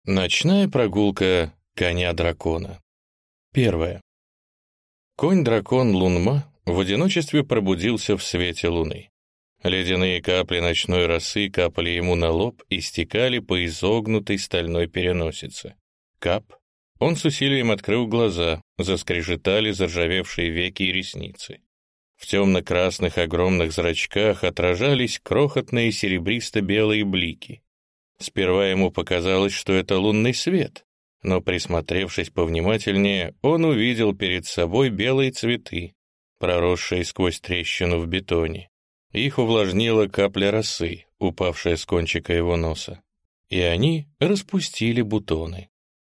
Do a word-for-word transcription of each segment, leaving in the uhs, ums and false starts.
Ночная прогулка коня-дракона. Первое. Конь-дракон Лунма в одиночестве пробудился в свете луны. Ледяные капли ночной росы капали ему на лоб и стекали по изогнутой стальной переносице. Кап. Он с усилием открыл глаза, заскрежетали заржавевшие веки и ресницы. В темно-красных огромных зрачках отражались крохотные серебристо-белые блики. Сперва ему показалось, что это лунный свет, но, присмотревшись повнимательнее, он увидел перед собой белые цветы, проросшие сквозь трещину в бетоне. Их увлажнила капля росы, упавшая с кончика его носа, и они распустили бутоны.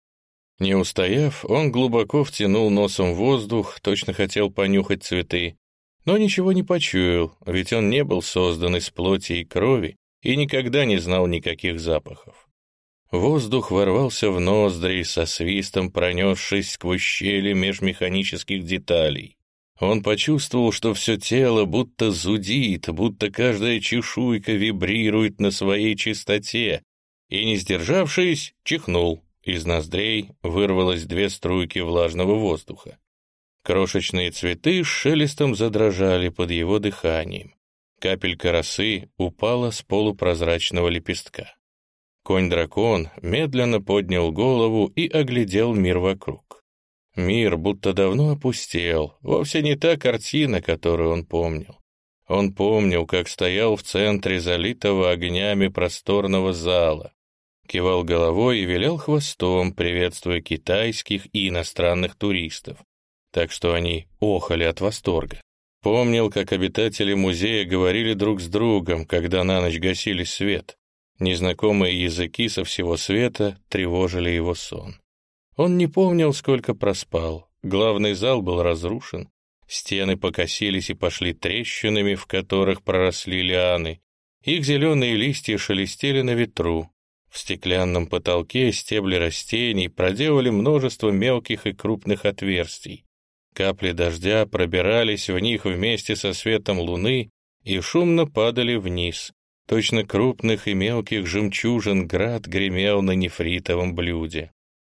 Не устояв, он глубоко втянул носом воздух, точно хотел понюхать цветы, но ничего не почуял, ведь он не был создан из плоти и крови и никогда не знал никаких запахов. Воздух ворвался в ноздри, со свистом пронесшись сквозь щели межмеханических деталей. Он почувствовал, что все тело будто зудит, будто каждая чешуйка вибрирует на своей чистоте, и, не сдержавшись, чихнул. Из ноздрей вырвалось две струйки влажного воздуха. Крошечные цветы с шелестом задрожали под его дыханием. Капелька росы упала с полупрозрачного лепестка. Конь-дракон медленно поднял голову и оглядел мир вокруг. Мир будто давно опустел, вовсе не та картина, которую он помнил. Он помнил, как стоял в центре залитого огнями просторного зала, кивал головой и вилял хвостом, приветствуя китайских и иностранных туристов, так что они охали от восторга. Помнил, как обитатели музея говорили друг с другом, когда на ночь гасили свет. Незнакомые языки со всего света тревожили его сон. Он не помнил, сколько проспал. Главный зал был разрушен. Стены покосились и пошли трещинами, в которых проросли лианы. Их зеленые листья шелестели на ветру. В стеклянном потолке стебли растений проделали множество мелких и крупных отверстий. Капли дождя пробирались в них вместе со светом луны и шумно падали вниз. Точно крупных и мелких жемчужин град гремел на нефритовом блюде.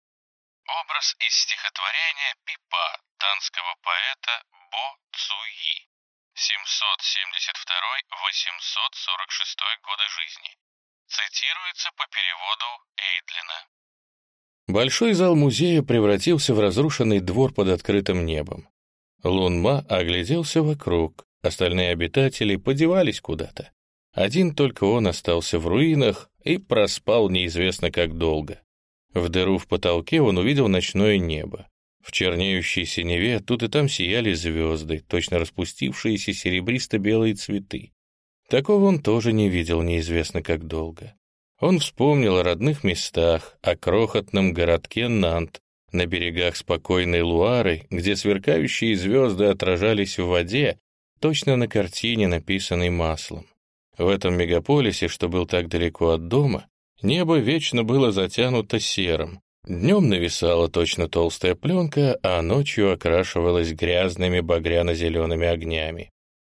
Образ из стихотворения Пипа танского поэта Бо Цуи, семьсот семьдесят второй — восемьсот сорок шестой годы жизни. Цитируется по переводу Эйдлина. Большой зал музея превратился в разрушенный двор под открытым небом. Лунма огляделся вокруг, остальные обитатели подевались куда-то. Один только он остался в руинах и проспал неизвестно как долго. В дыру в потолке он увидел ночное небо. В чернеющей синеве тут и там сияли звезды, точно распустившиеся серебристо-белые цветы. Такого он тоже не видел неизвестно как долго. Он вспомнил о родных местах, о крохотном городке Нант, на берегах спокойной Луары, где сверкающие звезды отражались в воде, точно на картине, написанной маслом. В этом мегаполисе, что был так далеко от дома, небо вечно было затянуто серым. Днем нависала точно толстая пленка, а ночью окрашивалась грязными багряно-зелеными огнями.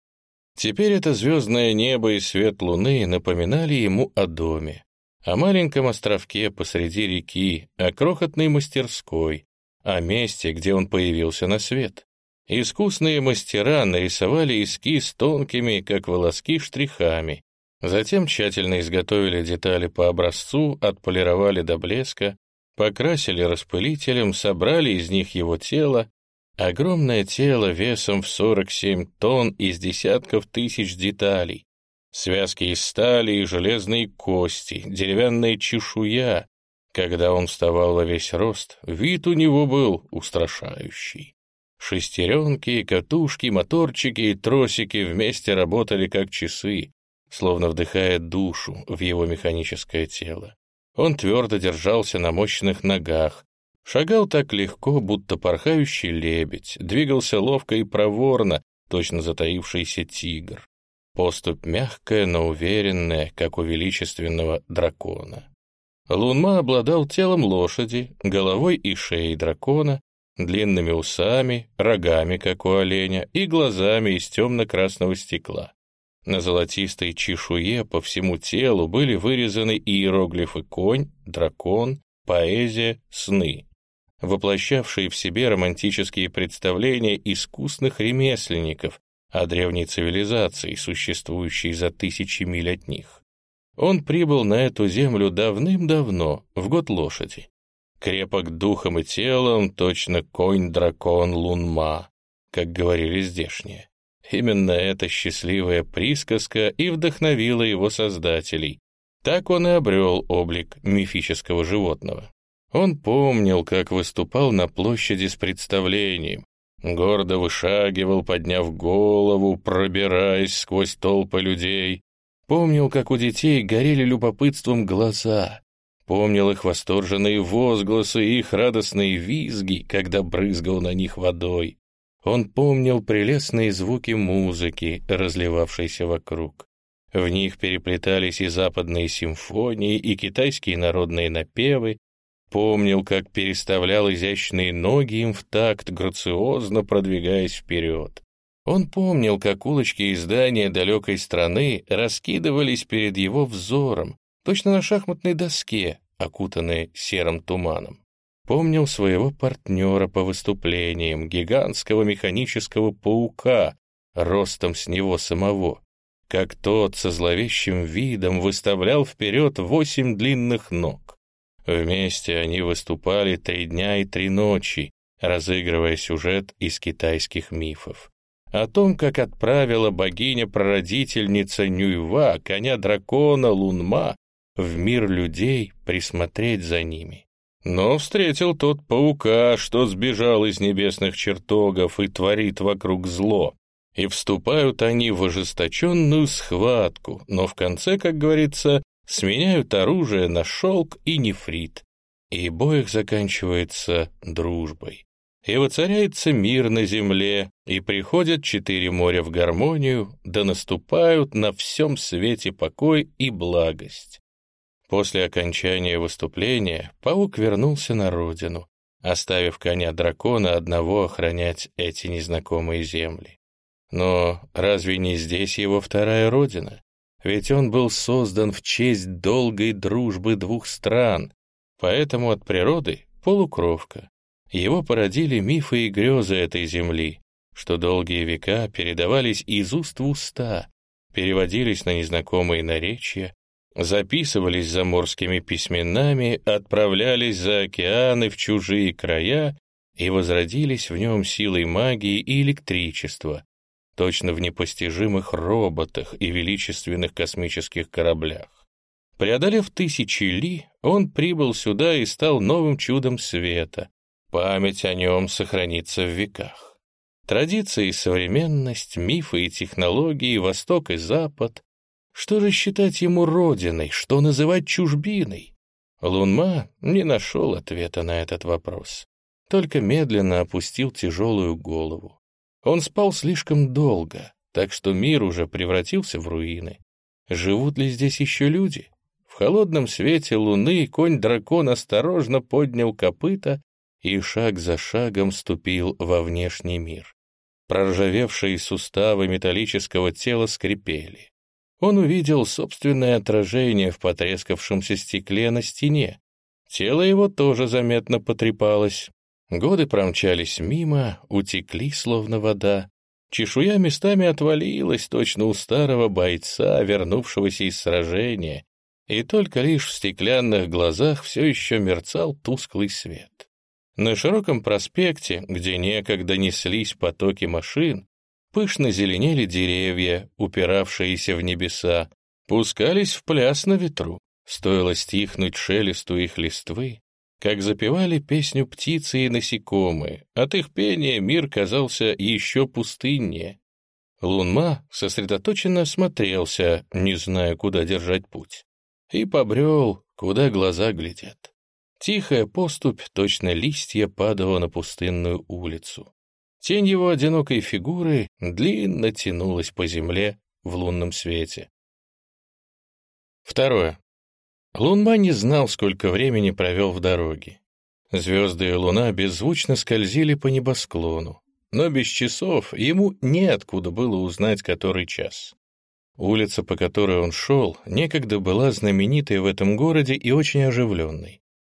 Теперь это звездное небо и свет луны напоминали ему о доме, о маленьком островке посреди реки, о крохотной мастерской, о месте, где он появился на свет. Искусные мастера нарисовали эскиз тонкими, как волоски, штрихами, затем тщательно изготовили детали по образцу, отполировали до блеска, покрасили распылителем, собрали из них его тело, огромное тело весом в сорок семь тонн из десятков тысяч деталей, связки из стали и железные кости, деревянная чешуя. Когда он вставал во весь рост, вид у него был устрашающий. Шестеренки, катушки, моторчики и тросики вместе работали как часы, словно вдыхая душу в его механическое тело. Он твердо держался на мощных ногах, шагал так легко, будто порхающий лебедь, двигался ловко и проворно, точно затаившийся тигр. Поступь мягкая, но уверенная, как у величественного дракона. Лунма обладал телом лошади, головой и шеей дракона, длинными усами, рогами, как у оленя, и глазами из темно-красного стекла. На золотистой чешуе по всему телу были вырезаны иероглифы «конь», «дракон», поэзия, сны, воплощавшие в себе романтические представления искусных ремесленников о древней цивилизации, существующей за тысячи миль от них. Он прибыл на эту землю давным-давно, в год лошади. Крепок духом и телом, точно конь-дракон Лун-Ма, как говорили здешние. Именно эта счастливая присказка и вдохновила его создателей. Так он и обрел облик мифического животного. Он помнил, как выступал на площади с представлением, гордо вышагивал, подняв голову, пробираясь сквозь толпы людей. Помнил, как у детей горели любопытством глаза. Помнил их восторженные возгласы и их радостные визги, когда брызгал на них водой. Он помнил прелестные звуки музыки, разливавшейся вокруг. В них переплетались и западные симфонии, и китайские народные напевы. Помнил, как переставлял изящные ноги им в такт, грациозно продвигаясь вперед. Он помнил, как улочки и здания далекой страны раскидывались перед его взором, точно на шахматной доске, окутанные серым туманом. Помнил своего партнера по выступлениям, гигантского механического паука, ростом с него самого, как тот со зловещим видом выставлял вперед восемь длинных ног. Вместе они выступали три дня и три ночи, разыгрывая сюжет из китайских мифов. О том, как отправила богиня-прародительница Нюйва коня-дракона Лун-Ма в мир людей присмотреть за ними. Но встретил тот паука, что сбежал из небесных чертогов и творит вокруг зло. И вступают они в ожесточенную схватку, но в конце, как говорится, сменяют оружие на шелк и нефрит. И бой их заканчивается дружбой. И воцаряется мир на земле, и приходят четыре моря в гармонию, да наступают на всем свете покой и благость. После окончания выступления паук вернулся на родину, оставив коня-дракона одного охранять эти незнакомые земли. Но разве не здесь его вторая родина? Ведь он был создан в честь долгой дружбы двух стран, поэтому от природы полукровка. Его породили мифы и грезы этой земли, что долгие века передавались из уст в уста, переводились на незнакомые наречия, записывались заморскими письменами, отправлялись за океаны в чужие края и возродились в нем силой магии и электричества, точно в непостижимых роботах и величественных космических кораблях. Преодолев тысячи ли, он прибыл сюда и стал новым чудом света. Память о нем сохранится в веках. Традиции и современность, мифы и технологии, Восток и Запад. Что же считать ему родиной, что называть чужбиной? Лун-Ма не нашел ответа на этот вопрос, только медленно опустил тяжелую голову. Он спал слишком долго, так что мир уже превратился в руины. Живут ли здесь еще люди? В холодном свете луны конь-дракон осторожно поднял копыта и шаг за шагом ступил во внешний мир. Проржавевшие суставы металлического тела скрипели. Он увидел собственное отражение в потрескавшемся стекле на стене. Тело его тоже заметно потрепалось. Годы промчались мимо, утекли, словно вода. Чешуя местами отвалилась, точно у старого бойца, вернувшегося из сражения, и только лишь в стеклянных глазах все еще мерцал тусклый свет. На широком проспекте, где некогда неслись потоки машин, пышно зеленели деревья, упиравшиеся в небеса, пускались в пляс на ветру. Стоило стихнуть шелесту их листвы, как запевали песню птицы и насекомые. От их пения мир казался еще пустыннее. Лун-Ма сосредоточенно осмотрелся, не зная, куда держать путь, и побрел, куда глаза глядят. Тихая поступь, точно листья, падала на пустынную улицу. Тень его одинокой фигуры длинно тянулась по земле в лунном свете. Второе. Лун-Ма не знал, сколько времени провел в дороге. Звезды и луна беззвучно скользили по небосклону, но без часов ему неоткуда было узнать, который час. Улица, по которой он шел, некогда была знаменитой в этом городе и очень оживленной.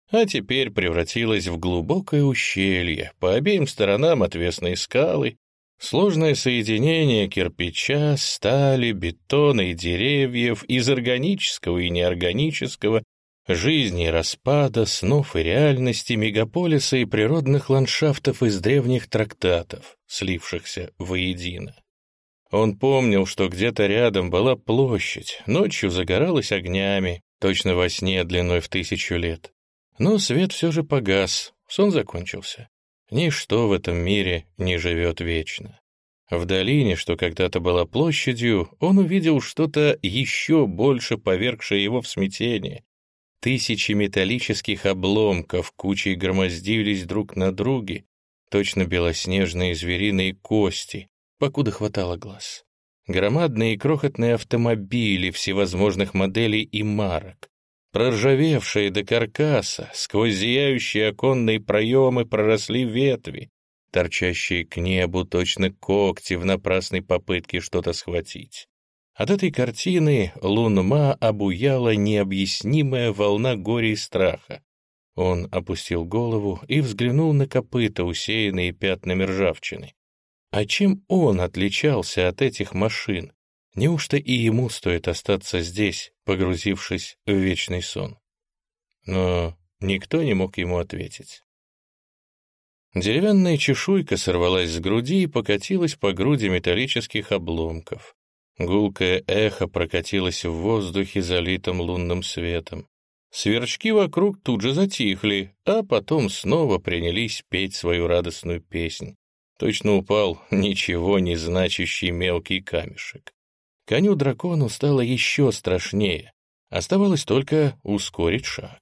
а теперь превратилась в глубокое ущелье, по обеим сторонам отвесные скалы, сложное соединение кирпича, стали, бетона и деревьев, из органического и неорганического, жизни и распада, снов и реальности, мегаполиса и природных ландшафтов из древних трактатов, слившихся воедино. Он помнил, что где-то рядом была площадь, ночью загоралась огнями, точно во сне длиной в тысячу лет. Но свет все же погас, сон закончился. Ничто в этом мире не живет вечно. В долине, что когда-то была площадью, он увидел что-то еще больше повергшее его в смятение. Тысячи металлических обломков кучей громоздились друг на друге, точно белоснежные звериные кости, покуда хватало глаз. Громадные и крохотные автомобили всевозможных моделей и марок, проржавевшие до каркаса, сквозь зияющие оконные проемы проросли ветви, торчащие к небу точно когти в напрасной попытке что-то схватить. От этой картины Лун-Ма обуяла необъяснимая волна горя и страха. Он опустил голову и взглянул на копыта, усеянные пятнами ржавчины. А чем он отличался от этих машин? Неужто и ему стоит остаться здесь, погрузившись в вечный сон? Но никто не мог ему ответить. Деревянная чешуйка сорвалась с груди и покатилась по груди металлических обломков. Гулкое эхо прокатилось в воздухе, залитом лунным светом. Сверчки вокруг тут же затихли, а потом снова принялись петь свою радостную песнь. Точно упал ничего не значащий мелкий камешек. Коню-дракону стало еще страшнее. Оставалось только ускорить шаг.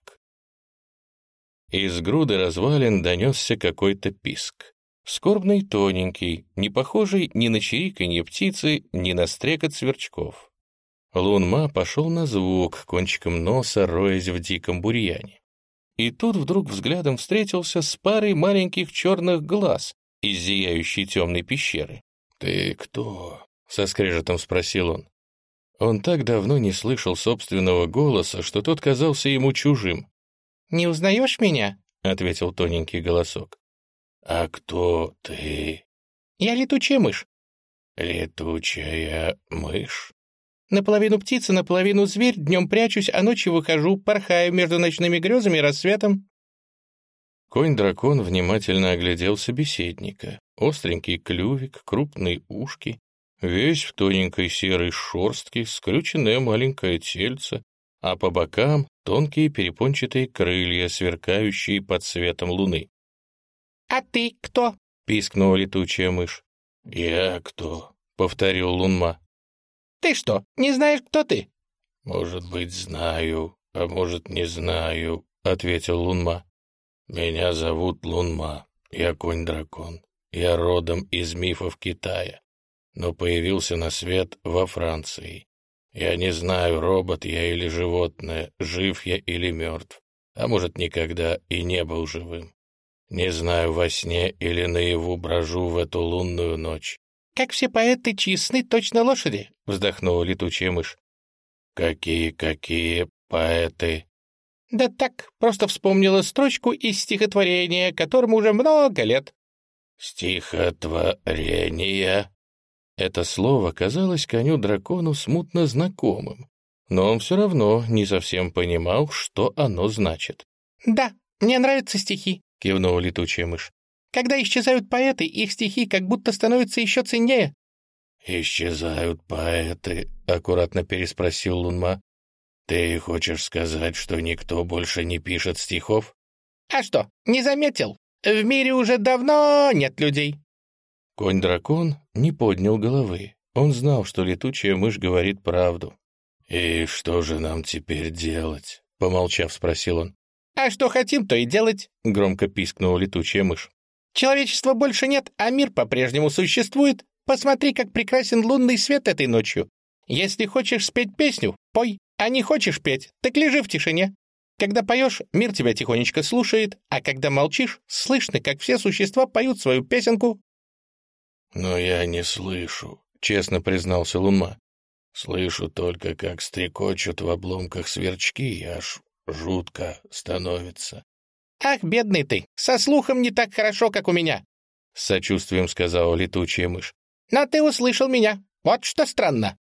Из груды развалин донесся какой-то писк. Скорбный, тоненький, не похожий ни на чириканье птицы, ни на стрекот сверчков. Лун-Ма пошел на звук, кончиком носа роясь в диком бурьяне. И тут вдруг взглядом встретился с парой маленьких черных глаз из зияющей темной пещеры. «Ты кто?» — со скрежетом спросил он. Он так давно не слышал собственного голоса, что тот казался ему чужим. «Не узнаешь меня?» — ответил тоненький голосок. «А кто ты?» «Я летучая мышь». «Летучая мышь?» «Наполовину птица, наполовину зверь, днем прячусь, а ночью выхожу, порхаю между ночными грезами и рассветом». Конь-дракон внимательно оглядел собеседника. Остренький клювик, крупные ушки, весь в тоненькой серой шерстке, скрюченное маленькое тельце, а по бокам тонкие перепончатые крылья, сверкающие под светом луны. «А ты кто?» — пискнула летучая мышь. «Я кто?» — повторил Лун-Ма. «Ты что, не знаешь, кто ты?» «Может быть, знаю, а может, не знаю», — ответил Лун-Ма. «Меня зовут Лун-Ма, я конь-дракон. Я родом из мифов Китая, но появился на свет во Франции. Я не знаю, робот я или животное, жив я или мертв, а может, никогда и не был живым. Не знаю, во сне или наяву брожу в эту лунную ночь». «Как все поэты, чьи сны точно лошади», — вздохнула летучая мышь. «Какие-какие поэты?» «Да так, просто вспомнила строчку из стихотворения, которому уже много лет». «Стихотворение?» Это слово казалось коню-дракону смутно знакомым, но он все равно не совсем понимал, что оно значит. «Да, мне нравятся стихи», — кивнула летучая мышь. «Когда исчезают поэты, их стихи как будто становятся еще ценнее». «Исчезают поэты?» — аккуратно переспросил Лун-Ма. «Ты хочешь сказать, что никто больше не пишет стихов?» «А что, не заметил? В мире уже давно нет людей». Конь-дракон не поднял головы. Он знал, что летучая мышь говорит правду. «И что же нам теперь делать?» — помолчав, спросил он. «А что хотим, то и делать», — громко пискнула летучая мышь. «Человечества больше нет, а мир по-прежнему существует. Посмотри, как прекрасен лунный свет этой ночью. Если хочешь спеть песню, пой, а не хочешь петь, так лежи в тишине. Когда поешь, мир тебя тихонечко слушает, а когда молчишь, слышно, как все существа поют свою песенку». «Но я не слышу», — честно признался Лун-Ма. «Слышу только, как стрекочут в обломках сверчки, аж жутко становится. «Ах, бедный ты, со слухом не так хорошо, как у меня», — с сочувствием сказала летучая мышь. «Но ты услышал меня. Вот что странно».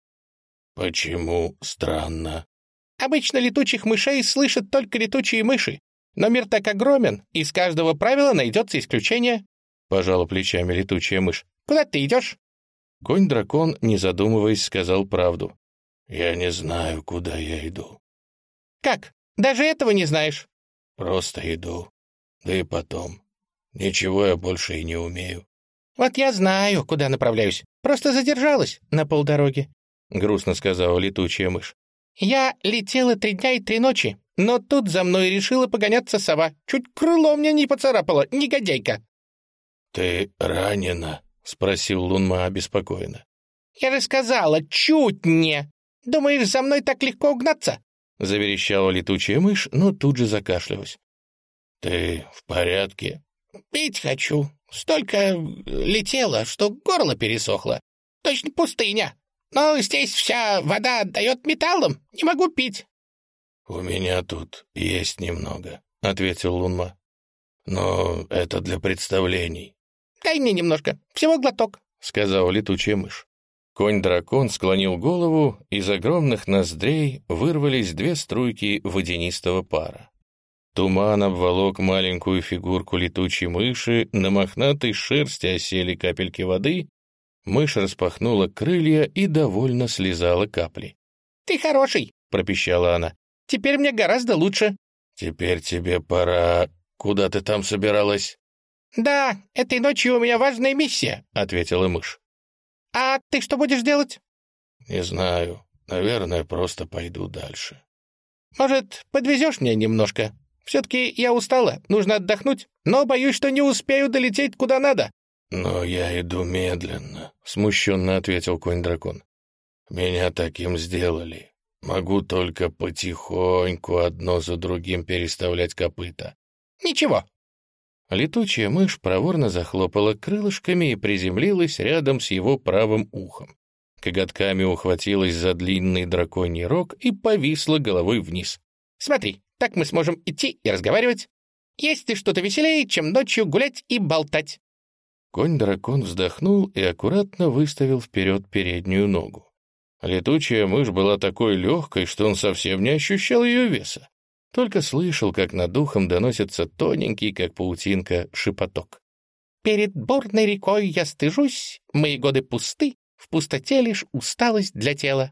«Почему странно?» «Обычно летучих мышей слышат только летучие мыши. Но мир так огромен, и из каждого правила найдется исключение», — пожала плечами летучая мышь. «Куда ты идешь?» Конь-дракон, не задумываясь, сказал правду. «Я не знаю, куда я иду». «Как? Даже этого не знаешь?» «Просто иду. Да и потом. Ничего я больше и не умею». «Вот я знаю, куда направляюсь. Просто задержалась на полдороги», — грустно сказала летучая мышь. «Я летела три дня и три ночи, но тут за мной решила погоняться сова. Чуть крыло мне не поцарапала, негодяйка». «Ты ранена?» — спросил Лунма обеспокоенно. «Я же сказала, чуть не. Думаешь, за мной так легко угнаться?» — заверещала летучая мышь, но тут же закашлялась. «Ты в порядке?» «Пить хочу. Столько летела, что горло пересохло. Точно пустыня. Но здесь вся вода отдает металлом. Не могу пить». «У меня тут есть немного», — ответил Лунма. «Но это для представлений». «Дай мне немножко. Всего глоток», — сказала летучая мышь. Конь-дракон склонил голову, из огромных ноздрей вырвались две струйки водянистого пара. Туман обволок маленькую фигурку летучей мыши, на мохнатой шерсти осели капельки воды. Мышь распахнула крылья и довольно слезала капли. «Ты хороший», — пропищала она. «Теперь мне гораздо лучше». «Теперь тебе пора... Куда ты там собиралась?» «Да, этой ночью у меня важная миссия», — ответила мышь. «А ты что будешь делать?» «Не знаю. Наверное, просто пойду дальше». «Может, подвезешь меня немножко? Все-таки я устала, нужно отдохнуть, но боюсь, что не успею долететь куда надо». «Но я иду медленно», — смущенно ответил конь-дракон. «Меня таким сделали. Могу только потихоньку одно за другим переставлять копыта». «Ничего». Летучая мышь проворно захлопала крылышками и приземлилась рядом с его правым ухом. Коготками ухватилась за длинный драконий рог и повисла головой вниз. «Смотри, так мы сможем идти и разговаривать. Есть ли что-то веселее, чем ночью гулять и болтать?» Конь-дракон вздохнул и аккуратно выставил вперед переднюю ногу. Летучая мышь была такой легкой, что он совсем не ощущал ее веса. Только слышал, как над ухом доносится тоненький, как паутинка, шепоток. «Перед бурной рекой я стыжусь, мои годы пусты, в пустоте лишь усталость для тела».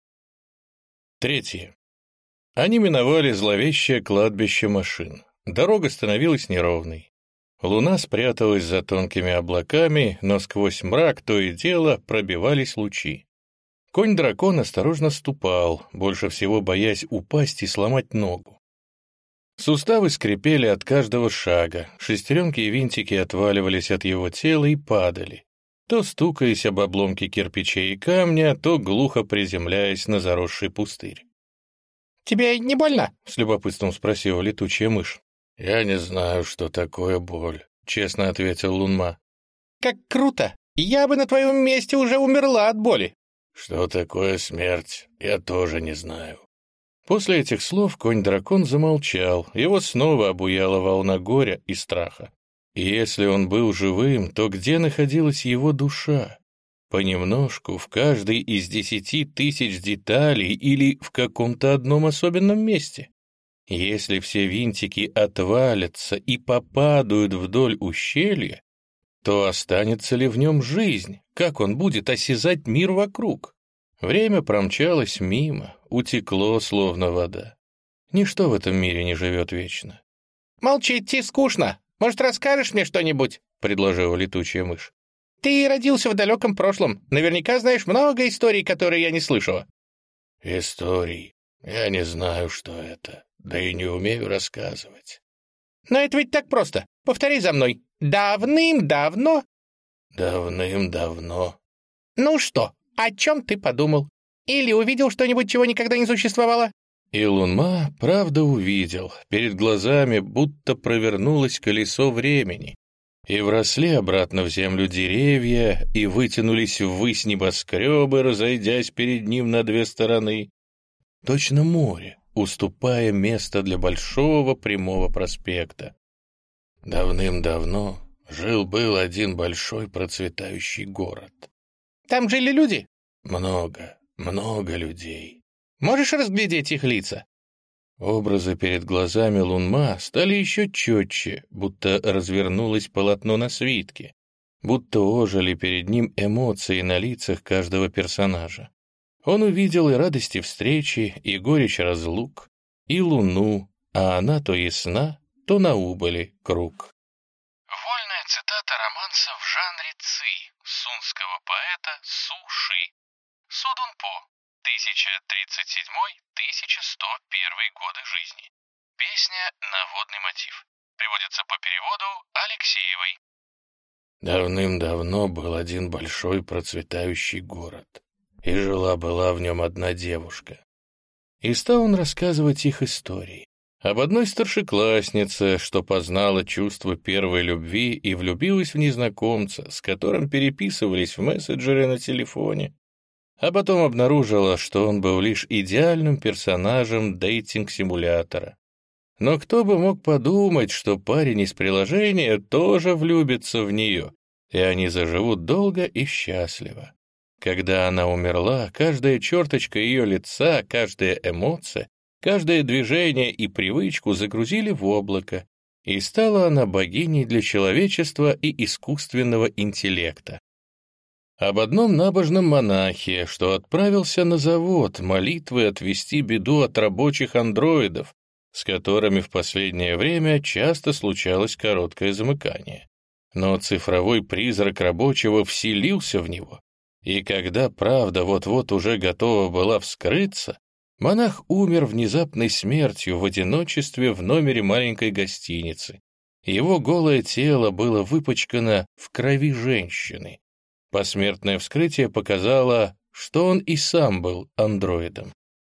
Третье. Они миновали зловещее кладбище машин. Дорога становилась неровной. Луна спряталась за тонкими облаками, но сквозь мрак то и дело пробивались лучи. Конь-дракон осторожно ступал, больше всего боясь упасть и сломать ногу. Суставы скрипели от каждого шага, шестеренки и винтики отваливались от его тела и падали, то стукаясь об обломки кирпичей и камня, то глухо приземляясь на заросший пустырь. «Тебе не больно?» — с любопытством спросила летучая мышь. «Я не знаю, что такое боль», — честно ответил Лунма. «Как круто! Я бы на твоем месте уже умерла от боли». «Что такое смерть, я тоже не знаю». После этих слов конь-дракон замолчал, его снова обуяла волна горя и страха. И если он был живым, то где находилась его душа? Понемножку, в каждой из десяти тысяч деталей или в каком-то одном особенном месте? Если все винтики отвалятся и попадают вдоль ущелья, то останется ли в нем жизнь? Как он будет осязать мир вокруг? Время промчалось мимо, утекло, словно вода. Ничто в этом мире не живет вечно. «Молчи, идти скучно. Может, расскажешь мне что-нибудь?» — предложила летучая мышь. «Ты родился в далеком прошлом. Наверняка знаешь много историй, которые я не слышала». «Историй? Я не знаю, что это, да и не умею рассказывать». «Но это ведь так просто. Повтори за мной. Давным-давно...» «Давным-давно...» «Ну что, о чем ты подумал? Или увидел что-нибудь, чего никогда не существовало?» И Лунма правда увидел. Перед глазами будто провернулось колесо времени. И вросли обратно в землю деревья, и вытянулись ввысь небоскребы, разойдясь перед ним на две стороны. Точно море, уступая место для большого прямого проспекта. Давным-давно жил-был один большой процветающий город. Там жили люди? Много, много людей. Можешь разглядеть их лица? Образы перед глазами Лунма стали еще четче, будто развернулось полотно на свитке, будто ожили перед ним эмоции на лицах каждого персонажа. Он увидел и радости встречи, и горечь разлук, и луну, а она то ясна, то на убыли круг. Вольная цитата романса в жанре ци сунского поэта Су Ши. Судунпо, тысяча тридцать седьмой — тысяча сто первый годы жизни. Песня на водный мотив. Приводится по переводу Алексеевой. Давным-давно был один большой процветающий город, и жила-была в нем одна девушка. И стал он рассказывать их истории. Об одной старшекласснице, что познала чувство первой любви и влюбилась в незнакомца, с которым переписывались в мессенджере на телефоне, а потом обнаружила, что он был лишь идеальным персонажем дейтинг-симулятора. Но кто бы мог подумать, что парень из приложения тоже влюбится в нее, и они заживут долго и счастливо. Когда она умерла, каждая черточка ее лица, каждая эмоция, каждое движение и привычку загрузили в облако, и стала она богиней для человечества и искусственного интеллекта. Об одном набожном монахе, что отправился на завод молитвы отвести беду от рабочих андроидов, с которыми в последнее время часто случалось короткое замыкание. Но цифровой призрак рабочего вселился в него, и когда правда вот-вот уже готова была вскрыться, монах умер внезапной смертью в одиночестве в номере маленькой гостиницы. Его голое тело было выпачкано в крови женщины. Посмертное вскрытие показало, что он и сам был андроидом.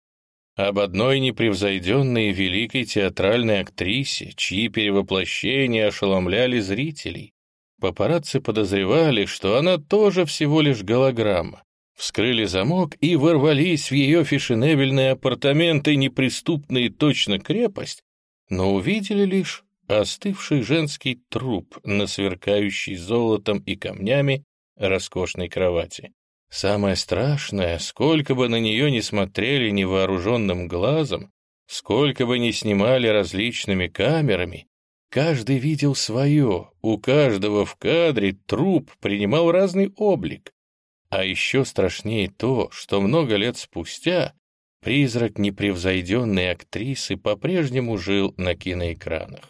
Об одной непревзойденной великой театральной актрисе, чьи перевоплощения ошеломляли зрителей. Папарацци подозревали, что она тоже всего лишь голограмма. Вскрыли замок и ворвались в ее фешенебельные апартаменты, неприступные точно крепость, но увидели лишь остывший женский труп на сверкающей золотом и камнями роскошной кровати. Самое страшное, сколько бы на нее ни смотрели невооруженным глазом, сколько бы ни снимали различными камерами, каждый видел свое, у каждого в кадре труп принимал разный облик. А еще страшнее то, что много лет спустя призрак непревзойденной актрисы по-прежнему жил на киноэкранах.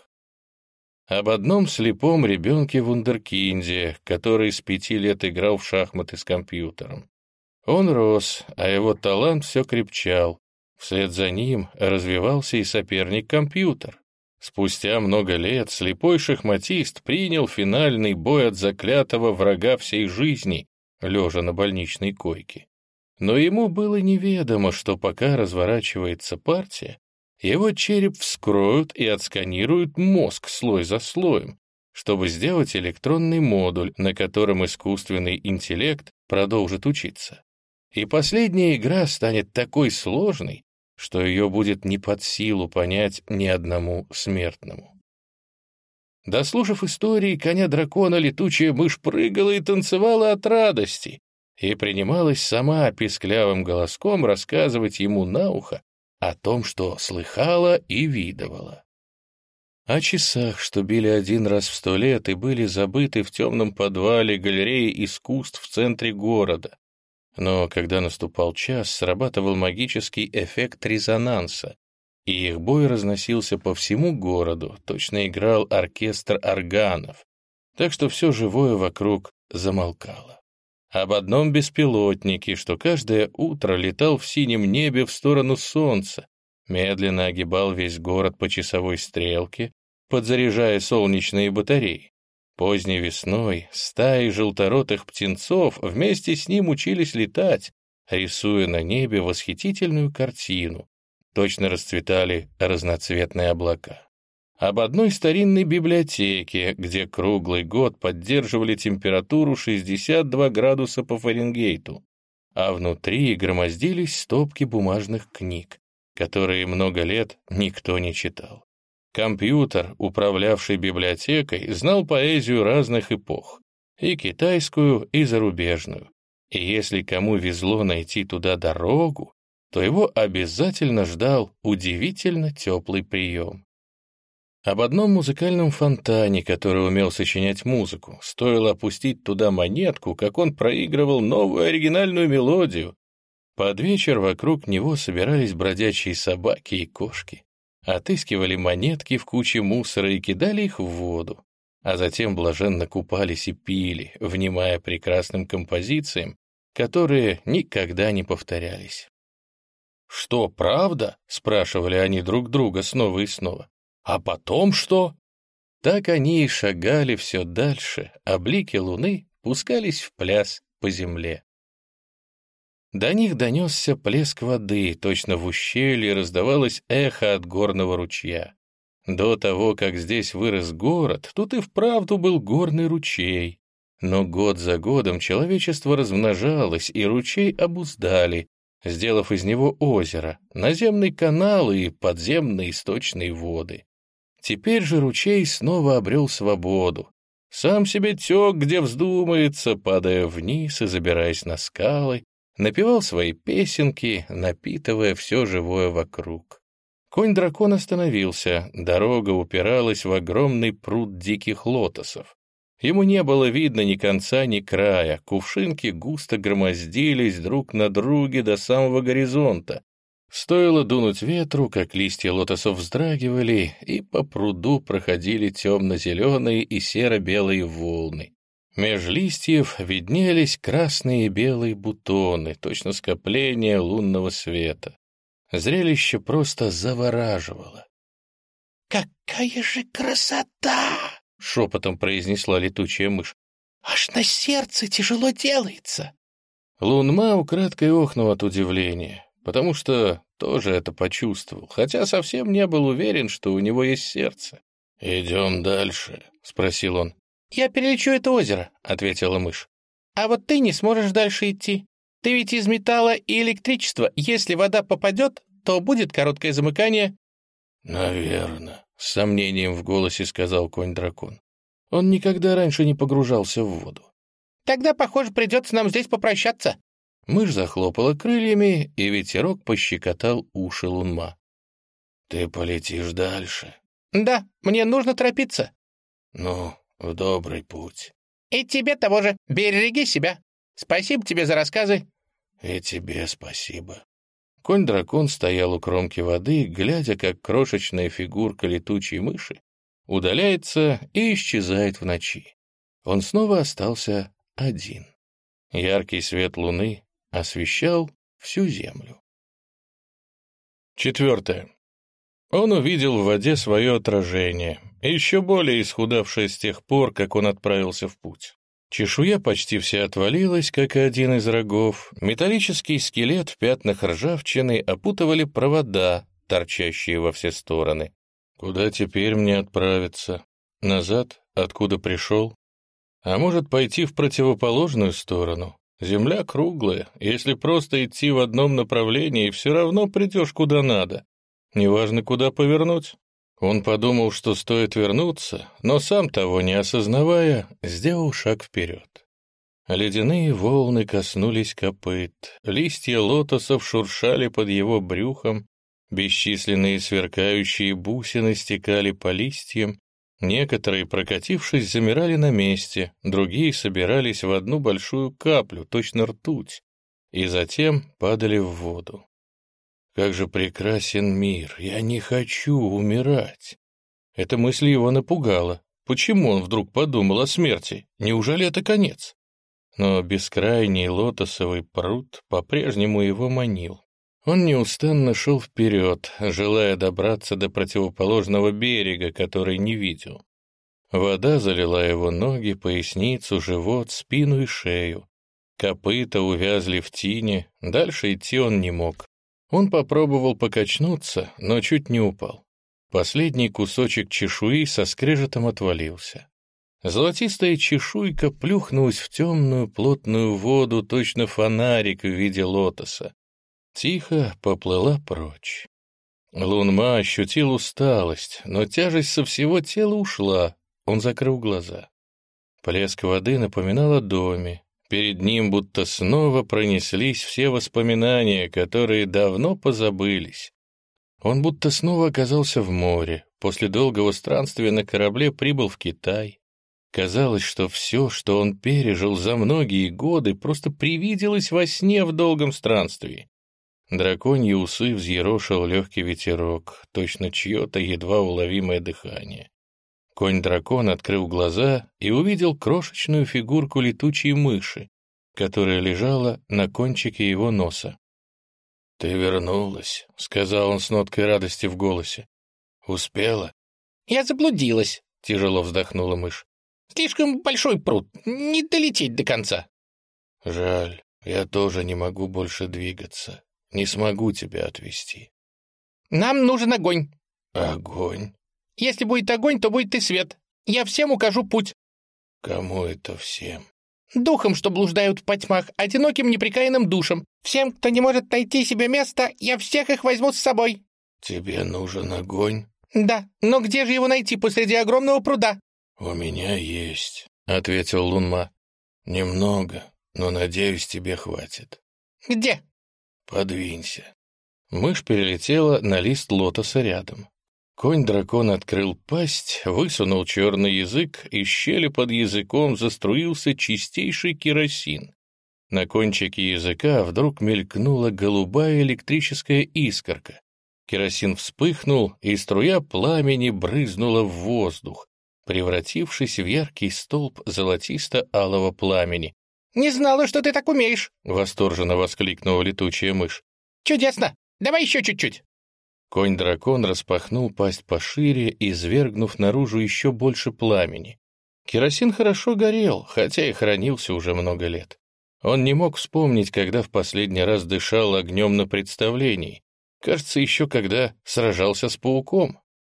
Об одном слепом ребенке-вундеркинде, который с пяти лет играл в шахматы с компьютером. Он рос, а его талант все крепчал. Вслед за ним развивался и соперник-компьютер. Спустя много лет слепой шахматист принял финальный бой от заклятого врага всей жизни, лежа на больничной койке. Но ему было неведомо, что пока разворачивается партия, его череп вскроют и отсканируют мозг слой за слоем, чтобы сделать электронный модуль, на котором искусственный интеллект продолжит учиться. И последняя игра станет такой сложной, что ее будет не под силу понять ни одному смертному. Дослушав истории коня-дракона, летучая мышь прыгала и танцевала от радости и принималась сама писклявым голоском рассказывать ему на ухо о том, что слыхала и видывала. О часах, что били один раз в сто лет и были забыты в темном подвале галереи искусств в центре города. Но когда наступал час, срабатывал магический эффект резонанса, и их бой разносился по всему городу, точно играл оркестр органов, так что все живое вокруг замолкало. Об одном беспилотнике, что каждое утро летал в синем небе в сторону солнца, медленно огибал весь город по часовой стрелке, подзаряжая солнечные батареи. Поздней весной стаи желторотых птенцов вместе с ним учились летать, рисуя на небе восхитительную картину. Точно расцветали разноцветные облака. Об одной старинной библиотеке, где круглый год поддерживали температуру шестьдесят два градуса по Фаренгейту, а внутри громоздились стопки бумажных книг, которые много лет никто не читал. Компьютер, управлявший библиотекой, знал поэзию разных эпох, и китайскую, и зарубежную. И если кому везло найти туда дорогу, то его обязательно ждал удивительно теплый прием. Об одном музыкальном фонтане, который умел сочинять музыку, стоило опустить туда монетку, как он проигрывал новую оригинальную мелодию. Под вечер вокруг него собирались бродячие собаки и кошки, отыскивали монетки в куче мусора и кидали их в воду, а затем блаженно купались и пили, внимая прекрасным композициям, которые никогда не повторялись. «Что, правда?» — спрашивали они друг друга снова и снова. «А потом что?» Так они и шагали все дальше, а блики луны пускались в пляс по земле. До них донесся плеск воды, точно в ущелье раздавалось эхо от горного ручья. До того, как здесь вырос город, тут и вправду был горный ручей. Но год за годом человечество размножалось, и ручей обуздали, сделав из него озеро, наземный канал и подземные источные воды. Теперь же ручей снова обрел свободу. Сам себе тек, где вздумается, падая вниз и забираясь на скалы, напевал свои песенки, напитывая все живое вокруг. Конь-дракон остановился, дорога упиралась в огромный пруд диких лотосов. Ему не было видно ни конца, ни края, кувшинки густо громоздились друг на друге до самого горизонта. Стоило дунуть ветру, как листья лотосов вздрагивали, и по пруду проходили темно-зеленые и серо-белые волны. Меж листьев виднелись красные и белые бутоны, точно скопление лунного света. Зрелище просто завораживало. «Какая же красота!» — шепотом произнесла летучая мышь. «Аж на сердце тяжело делается!» Лун-Ма украдкой охнул от удивления, потому что тоже это почувствовал, хотя совсем не был уверен, что у него есть сердце. «Идем дальше?» — спросил он. «Я перелечу это озеро», — ответила мышь. «А вот ты не сможешь дальше идти. Ты ведь из металла и электричества. Если вода попадет, то будет короткое замыкание». «Наверно», — с сомнением в голосе сказал конь-дракон. Он никогда раньше не погружался в воду. «Тогда, похоже, придется нам здесь попрощаться». Мышь захлопала крыльями, и ветерок пощекотал уши Лун-Ма. «Ты полетишь дальше?» «Да, мне нужно торопиться». «Ну, в добрый путь». «И тебе того же. Береги себя. Спасибо тебе за рассказы». «И тебе спасибо». Конь-дракон стоял у кромки воды, глядя, как крошечная фигурка летучей мыши удаляется и исчезает в ночи. Он снова остался один. Яркий свет луны освещал всю землю. Четвертое. Он увидел в воде свое отражение, еще более исхудавшее с тех пор, как он отправился в путь. Чешуя почти вся отвалилась, как и один из рогов. Металлический скелет в пятнах ржавчины опутывали провода, торчащие во все стороны. Куда теперь мне отправиться? Назад, откуда пришел? А может, пойти в противоположную сторону? Земля круглая, если просто идти в одном направлении, все равно придешь куда надо. Неважно, куда повернуть. Он подумал, что стоит вернуться, но сам того не осознавая, сделал шаг вперед. Ледяные волны коснулись копыт, листья лотосов шуршали под его брюхом, бесчисленные сверкающие бусины стекали по листьям, некоторые, прокатившись, замирали на месте, другие собирались в одну большую каплю, точно ртуть, и затем падали в воду. Как же прекрасен мир! Я не хочу умирать!» Эта мысль его напугала. Почему он вдруг подумал о смерти? Неужели это конец? Но бескрайний лотосовый пруд по-прежнему его манил. Он неустанно шел вперед, желая добраться до противоположного берега, который не видел. Вода залила его ноги, поясницу, живот, спину и шею. Копыта увязли в тине, дальше идти он не мог. Он попробовал покачнуться, но чуть не упал. Последний кусочек чешуи со скрежетом отвалился. Золотистая чешуйка плюхнулась в темную плотную воду, точно фонарик в виде лотоса. Тихо поплыла прочь. Лунма ощутил усталость, но тяжесть со всего тела ушла. Он закрыл глаза. Плеск воды напоминал о доме. Перед ним будто снова пронеслись все воспоминания, которые давно позабылись. Он будто снова оказался в море. После долгого странствия на корабле прибыл в Китай. Казалось, что все, что он пережил за многие годы, просто привиделось во сне в долгом странствии. Драконьи усы взъерошил легкий ветерок, точно чье-то едва уловимое дыхание. Конь-дракон открыл глаза и увидел крошечную фигурку летучей мыши, которая лежала на кончике его носа. «Ты вернулась», — сказал он с ноткой радости в голосе. «Успела?» «Я заблудилась», — тяжело вздохнула мышь. «Слишком большой пруд, не долететь до конца». «Жаль, я тоже не могу больше двигаться. Не смогу тебя отвезти». «Нам нужен огонь». «Огонь?» «Если будет огонь, то будет и свет. Я всем укажу путь». «Кому это всем?» «Духам, что блуждают в потьмах, одиноким непрекаянным душам. Всем, кто не может найти себе места, я всех их возьму с собой». «Тебе нужен огонь?» «Да, но где же его найти посреди огромного пруда?» «У меня есть», — ответил Лунма. «Немного, но, надеюсь, тебе хватит». «Где?» «Подвинься». Мышь перелетела на лист лотоса рядом. Конь-дракон открыл пасть, высунул черный язык, из щели под языком заструился чистейший керосин. На кончике языка вдруг мелькнула голубая электрическая искорка. Керосин вспыхнул, и струя пламени брызнула в воздух, превратившись в яркий столб золотисто-алого пламени. «Не знала, что ты так умеешь!» — восторженно воскликнула летучая мышь. «Чудесно! Давай еще чуть-чуть!» Конь-дракон распахнул пасть пошире, извергнув наружу еще больше пламени. Керосин хорошо горел, хотя и хранился уже много лет. Он не мог вспомнить, когда в последний раз дышал огнем на представлении. Кажется, еще когда сражался с пауком.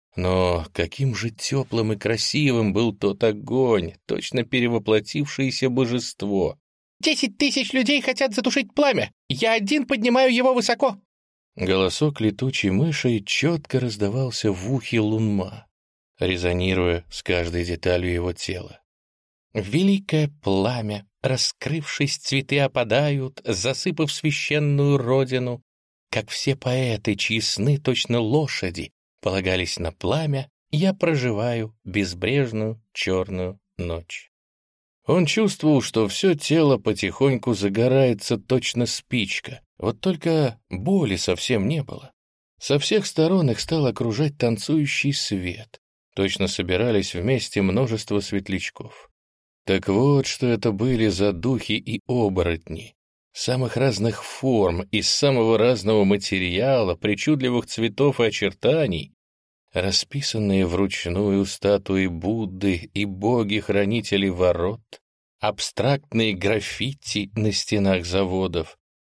Но каким же теплым и красивым был тот огонь, точно перевоплотившееся божество. «Десять тысяч людей хотят затушить пламя! Я один поднимаю его высоко!» Голосок летучей мыши четко раздавался в ухе Лунма, резонируя с каждой деталью его тела. «Великое пламя, раскрывшись, цветы опадают, засыпав священную родину. Как все поэты, чьи сны точно лошади, полагались на пламя, я проживаю безбрежную черную ночь». Он чувствовал, что все тело потихоньку загорается точно спичка, вот только боли совсем не было. Со всех сторон их стал окружать танцующий свет, точно собирались вместе множество светлячков. Так вот, что это были за духи и оборотни, самых разных форм, из самого разного материала, причудливых цветов и очертаний, расписанные вручную статуи Будды и боги-хранители ворот, абстрактные граффити на стенах заводов,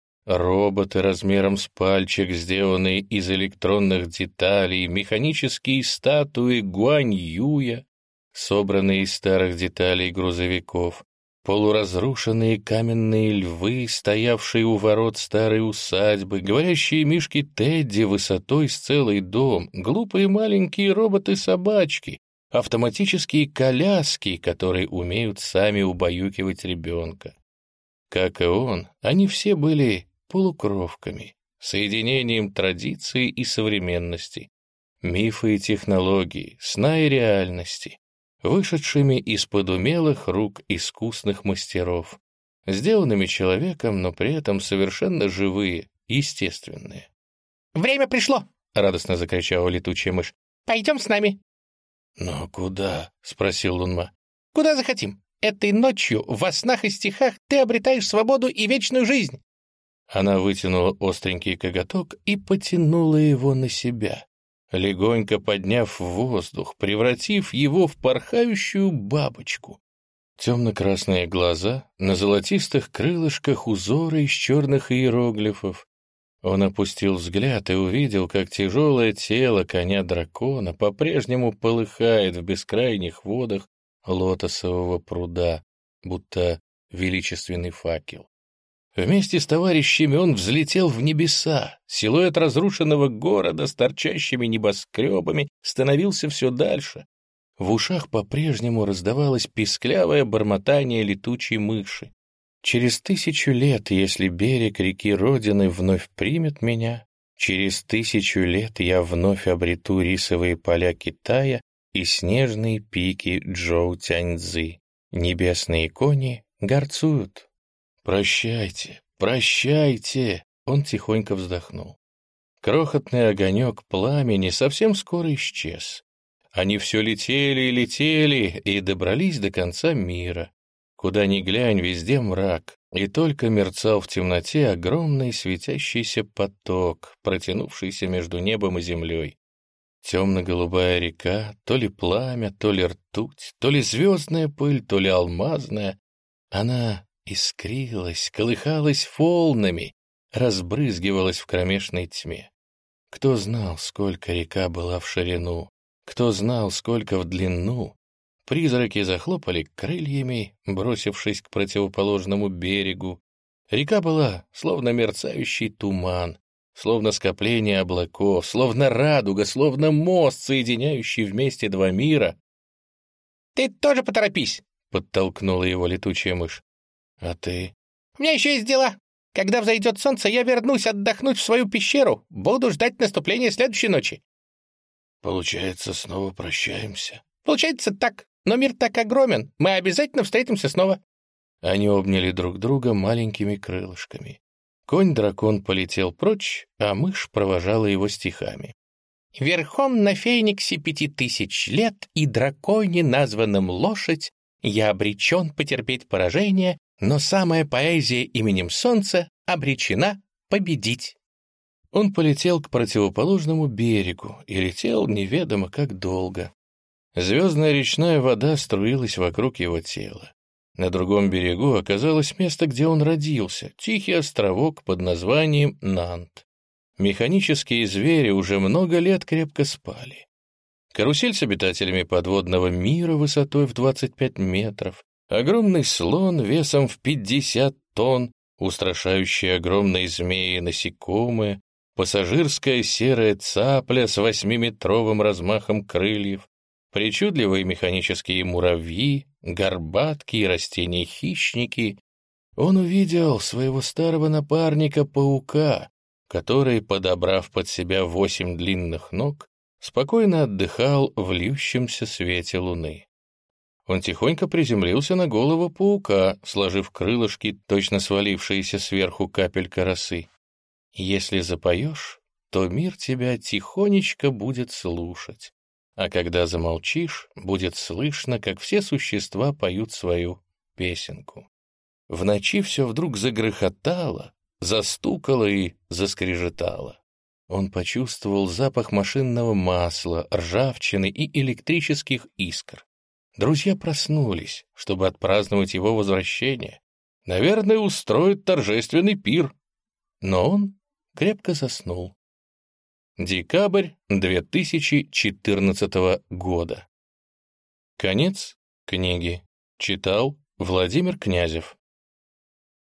роботы размером с пальчик, сделанные из электронных деталей, механические статуи Гуань-Юя, собранные из старых деталей грузовиков, полуразрушенные каменные львы, стоявшие у ворот старой усадьбы, говорящие мишки Тедди высотой с целый дом, глупые маленькие роботы-собачки, автоматические коляски, которые умеют сами убаюкивать ребенка. Как и он, они все были полукровками, соединением традиции и современности, мифа и технологии, сна и реальности, вышедшими из-под умелых рук искусных мастеров, сделанными человеком, но при этом совершенно живые, естественные. «Время пришло!» — радостно закричала летучая мышь. «Пойдем с нами!» «Но куда?» — спросил Лунма. «Куда захотим. Этой ночью во снах и стихах ты обретаешь свободу и вечную жизнь!» Она вытянула остренький коготок и потянула его на себя, легонько подняв в воздух, превратив его в порхающую бабочку. Темно-красные глаза, на золотистых крылышках узоры из черных иероглифов. Он опустил взгляд и увидел, как тяжелое тело коня-дракона по-прежнему полыхает в бескрайних водах лотосового пруда, будто величественный факел. Вместе с товарищами он взлетел в небеса. Силуэт разрушенного города с торчащими небоскребами становился все дальше. В ушах по-прежнему раздавалось писклявое бормотание летучей мыши. Через тысячу лет, если берег реки Родины вновь примет меня, через тысячу лет я вновь обрету рисовые поля Китая и снежные пики Джоу-Тяньцзы. Небесные кони горцуют. «Прощайте, прощайте!» Он тихонько вздохнул. Крохотный огонек пламени совсем скоро исчез. Они все летели и летели, и добрались до конца мира. Куда ни глянь, везде мрак, и только мерцал в темноте огромный светящийся поток, протянувшийся между небом и землей. Темно-голубая река, то ли пламя, то ли ртуть, то ли звездная пыль, то ли алмазная. Она искрилась, колыхалась волнами, разбрызгивалась в кромешной тьме. Кто знал, сколько река была в ширину, кто знал, сколько в длину. Призраки захлопали крыльями, бросившись к противоположному берегу. Река была словно мерцающий туман, словно скопление облаков, словно радуга, словно мост, соединяющий вместе два мира. «Ты тоже поторопись!» — подтолкнула его летучая мышь. «А ты?» «У меня еще есть дела. Когда взойдет солнце, я вернусь отдохнуть в свою пещеру. Буду ждать наступления следующей ночи». «Получается, снова прощаемся?» «Получается так. Но мир так огромен. Мы обязательно встретимся снова». Они обняли друг друга маленькими крылышками. Конь-дракон полетел прочь, а мышь провожала его стихами. «Верхом на фениксе пяти тысяч лет и драконе, названном лошадь, я обречен потерпеть поражение, но самая поэзия именем солнца обречена победить». Он полетел к противоположному берегу и летел неведомо как долго. Звездная речная вода струилась вокруг его тела. На другом берегу оказалось место, где он родился, тихий островок под названием Нант. Механические звери уже много лет крепко спали. Карусель с обитателями подводного мира высотой в двадцать пять метров, огромный слон весом в пятьдесят тонн, устрашающие огромные змеи и насекомые, пассажирская серая цапля с восьмиметровым размахом крыльев, причудливые механические муравьи, горбатки и растения-хищники. Он увидел своего старого напарника-паука, который, подобрав под себя восемь длинных ног, спокойно отдыхал в льющемся свете луны. Он тихонько приземлился на голову паука, сложив крылышки, точно свалившиеся сверху капелька росы. «Если запоешь, то мир тебя тихонечко будет слушать. А когда замолчишь, будет слышно, как все существа поют свою песенку». В ночи все вдруг загрохотало, застукало и заскрежетало. Он почувствовал запах машинного масла, ржавчины и электрических искр. Друзья проснулись, чтобы отпраздновать его возвращение. Наверное, устроят торжественный пир. Но он крепко заснул. Декабрь две тысячи четырнадцатого года. Конец книги. Читал Владимир Князев.